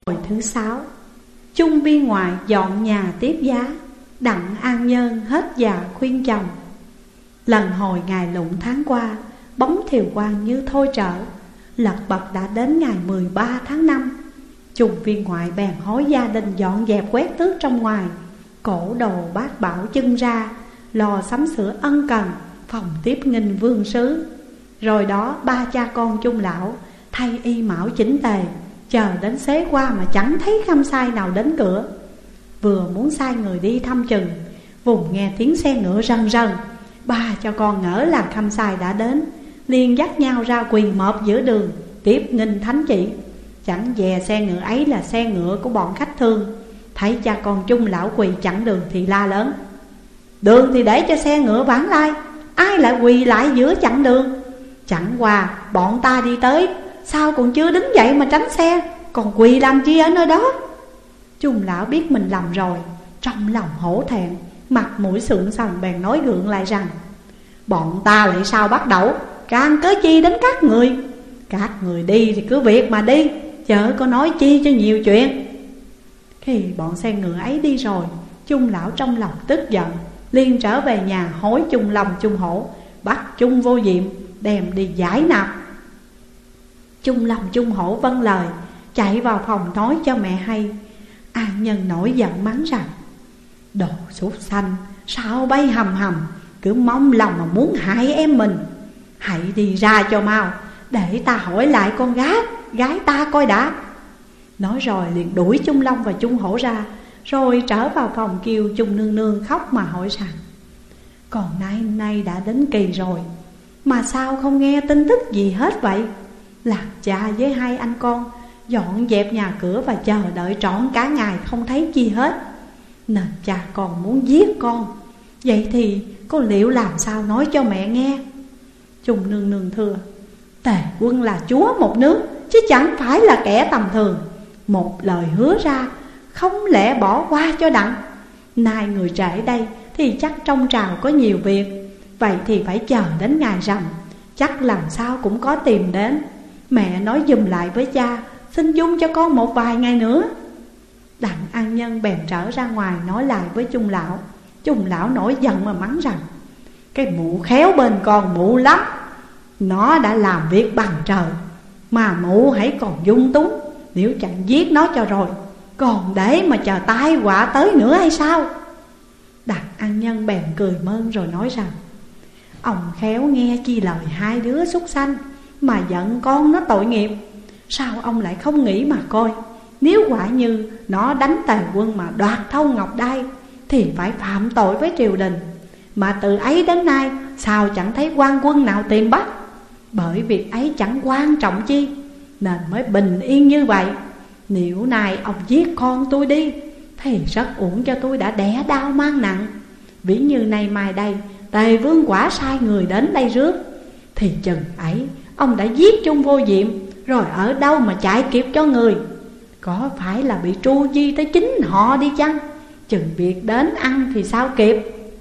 Thứ 6, Chung viên ngoại dọn nhà tiếp giá. Đặng An Nhân hết già khuyên chồng. Lần hồi ngày lụng tháng qua, bóng thiều quang như thôi trở. Lật bật đã đến ngày 13 tháng 5. Chung viên ngoại bèn hối gia đình dọn dẹp quét tước trong ngoài, cổ đồ bát bảo trưng ra, lò sắm sửa ân cần, phòng tiếp nghinh vương sứ. Rồi đó ba cha con Chung lão thay y mão chỉnh tề, chờ đến xế qua mà chẳng thấy khâm sai nào đến cửa. Vừa muốn sai người đi thăm chừng, vùng nghe tiếng xe ngựa rần rần. Ba cha con ngỡ là khâm sai đã đến, liền dắt nhau ra quỳ mọp giữa đường tiếp nghinh thánh chỉ. Chẳng dè xe ngựa ấy là xe ngựa của bọn khách thương. Thấy cha con Chung lão quỳ chặn đường thì la lớn: đường thì để cho xe ngựa vãng lai, ai lại quỳ lại giữa chặn đường? Chẳng qua bọn ta đi tới, sao còn chưa đứng dậy mà tránh xe, còn quỳ làm chi ở nơi đó? Chung lão biết mình lầm rồi, trong lòng hổ thẹn, mặt mũi sượng sần, bèn nói gượng lại rằng: bọn ta lại sao bắt đầu, can cớ chi đến các người? Các người đi thì cứ việc mà đi, chớ có nói chi cho nhiều chuyện. Khi bọn xe ngựa ấy đi rồi, Chung lão trong lòng tức giận, liền trở về nhà hối Chung Long Chung Hổ, bắt Chung Vô Diệm đem đi giải nạp. Chung Long Chung Hổ vâng lời, chạy vào phòng nói cho mẹ hay. An Nhân nổi giận mắng rằng: đồ súc sanh, sao bay hầm hầm, cứ mong lòng mà muốn hại em mình. Hãy đi ra cho mau, để ta hỏi lại con gái ta coi đã. Nói rồi liền đuổi Chung Long và Chung Hổ ra, rồi trở vào phòng kêu Chung nương nương khóc mà hỏi rằng: còn nay đã đến kỳ rồi, mà sao không nghe tin tức gì hết vậy? Làm cha với hai anh con dọn dẹp nhà cửa và chờ đợi trọn cả ngày không thấy chi hết, nên cha còn muốn giết con. Vậy thì con liệu làm sao nói cho mẹ nghe? Chung nương nương thưa: Tề quân là chúa một nước, chứ chẳng phải là kẻ tầm thường. Một lời hứa ra, không lẽ bỏ qua cho đặng. Nay người trễ đây thì chắc trong trào có nhiều việc, vậy thì phải chờ đến ngày rằm, chắc làm sao cũng có tìm đến. Mẹ nói dùm lại với cha, xin dung cho con một vài ngày nữa. Đặng An Nhân bèn trở ra ngoài nói lại với Chung lão. Chung lão nổi giận mà mắng rằng: cái mụ khéo bên con mụ lắm, nó đã làm việc bằng trời, mà mụ hãy còn dung túng. Nếu chẳng giết nó cho rồi, còn để mà chờ tai họa tới nữa hay sao? Đặng An Nhân bèn cười mơn rồi nói rằng: ông khéo nghe chi lời hai đứa súc sanh mà giận con nó tội nghiệp. Sao ông lại không nghĩ mà coi, nếu quả như nó đánh Tề quân mà đoạt thâu ngọc đai thì phải phạm tội với triều đình. Mà từ ấy đến nay sao chẳng thấy quan quân nào tìm bắt? Bởi việc ấy chẳng quan trọng chi nên mới bình yên như vậy. Nếu nay ông giết con tôi đi thì rất uổng cho tôi đã đẻ đau mang nặng. Ví như nay mai đây Tề vương quả sai người đến đây rước, thì chừng ấy ông đã giết Chung Vô Diệm, rồi ở đâu mà chạy kịp cho người? Có phải là bị tru di tới chính họ đi chăng? Chừng việc đến ăn thì sao kịp?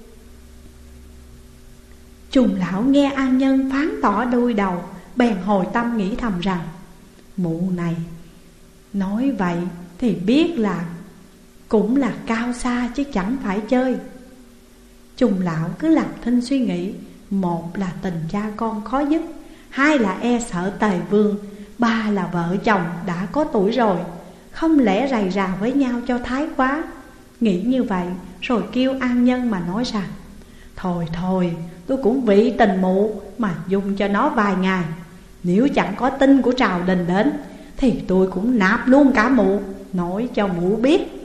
Chung lão nghe An Nhân phán tỏ đôi đầu, bèn hồi tâm nghĩ thầm rằng: mụ này nói vậy thì biết là cũng là cao xa chứ chẳng phải chơi. Chung lão cứ làm thinh suy nghĩ, một là tình cha con khó dứt, hai là e sợ Tề vương, ba là vợ chồng đã có tuổi rồi, không lẽ rầy rà với nhau cho thái quá. Nghĩ như vậy rồi kêu An Nhân mà nói rằng: thôi tôi cũng vị tình mụ mà dùng cho nó vài ngày. Nếu chẳng có tin của triều đình đến thì tôi cũng nạp luôn cả mụ, nói cho mụ biết